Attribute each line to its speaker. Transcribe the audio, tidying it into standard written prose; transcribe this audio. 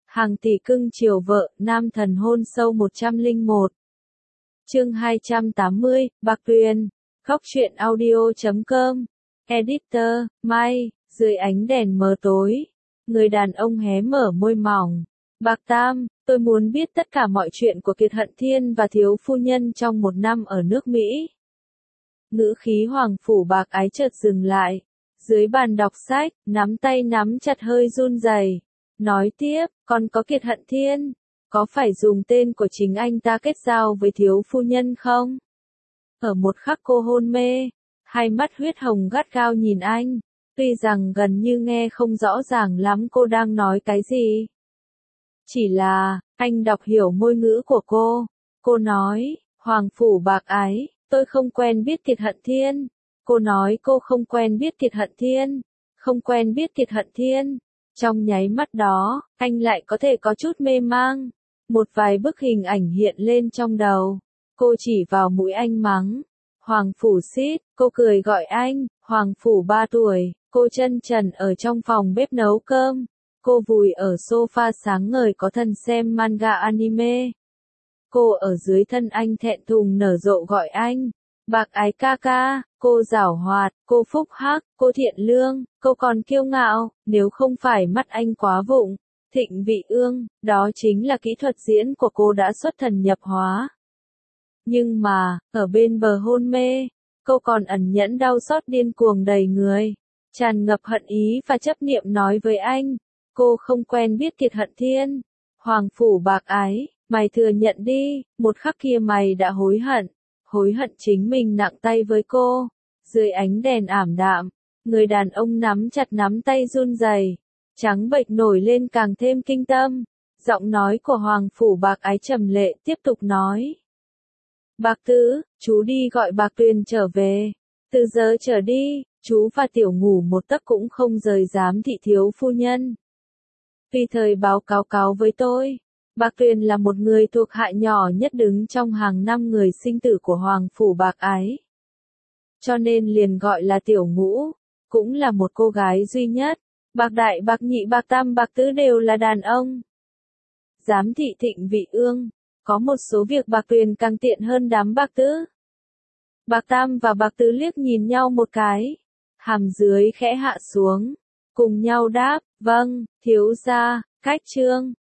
Speaker 1: Hàng tỷ cưng chiều vợ, nam thần hôn sâu 101. Chương 280, Bạc Tuyền. Góc truyện audio.com. Editor, Mai, dưới ánh đèn mờ tối. Người đàn ông hé mở môi mỏng. Bạc Tam, tôi muốn biết tất cả mọi chuyện của Kiệt Hận Thiên và thiếu phu nhân trong một năm ở nước Mỹ. Ngữ khí Hoàng Phủ Bạc Ái chợt dừng lại. Dưới bàn đọc sách, nắm tay nắm chặt hơi run rẩy. Nói tiếp, còn có Kiệt Hận Thiên, có phải dùng tên của chính anh ta kết giao với thiếu phu nhân không? Ở một khắc cô hôn mê, hai mắt huyết hồng gắt gao nhìn anh, tuy rằng gần như nghe không rõ ràng lắm cô đang nói cái gì. Chỉ là, anh đọc hiểu ngôn ngữ của cô. Cô nói, Hoàng Phủ Bạc Ái, tôi không quen biết Kiệt Hận Thiên. Cô nói cô không quen biết Kiệt Hận Thiên, không quen biết Kiệt Hận Thiên. Trong nháy mắt đó, anh lại có thể có chút mê mang. Một vài bức hình ảnh hiện lên trong đầu. Cô chỉ vào mũi anh mắng. Hoàng Phủ Xít, cô cười gọi anh, Hoàng Phủ 3 tuổi. Cô chân trần ở trong phòng bếp nấu cơm. Cô vùi ở sofa sáng ngời có thần xem manga anime. Cô ở dưới thân anh thẹn thùng nở rộ gọi anh. Bạc Ái ca ca, cô giảo hoạt, cô phúc hắc, cô thiện lương, cô còn kiêu ngạo, nếu không phải mắt anh quá vụng. Thịnh Vị Ương, đó chính là kỹ thuật diễn của cô đã xuất thần nhập hóa. Nhưng mà, ở bên bờ hôn mê, cô còn ẩn nhẫn đau xót điên cuồng đầy người, tràn ngập hận ý và chấp niệm nói với anh, cô không quen biết Kiệt Hận Thiên. Hoàng Phủ Bạc Ái, mày thừa nhận đi, một khắc kia mày đã hối hận chính mình nặng tay với cô. Dưới ánh đèn ảm đạm, người đàn ông nắm chặt nắm tay run rẩy, trắng bệch nổi lên càng thêm kinh tâm. Giọng nói của Hoàng Phủ Bạc Ái trầm lệ tiếp tục nói. Bạc Tứ, chú đi gọi Bạc Tuyền trở về. Từ giờ trở đi, chú và Tiểu Ngủ một tấc cũng không rời giám thị thiếu phu nhân. Vì thời báo cáo với tôi, Bạc Tuyền là một người thuộc hạ nhỏ nhất đứng trong hàng 5 người sinh tử của Hoàng Phủ Bạc Ái. Cho nên liền gọi là Tiểu Ngũ, cũng là một cô gái duy nhất. Bạc Đại, Bạc Nhị, Bạc Tam, Bạc Tứ đều là đàn ông. Giám thị Thịnh Vị Ương, có một số việc Bạc Tuyền càng tiện hơn đám Bạc Tứ. Bạc Tam và Bạc Tứ liếc nhìn nhau một cái, hàm dưới khẽ hạ xuống, cùng nhau đáp, vâng, thiếu gia, khách trương.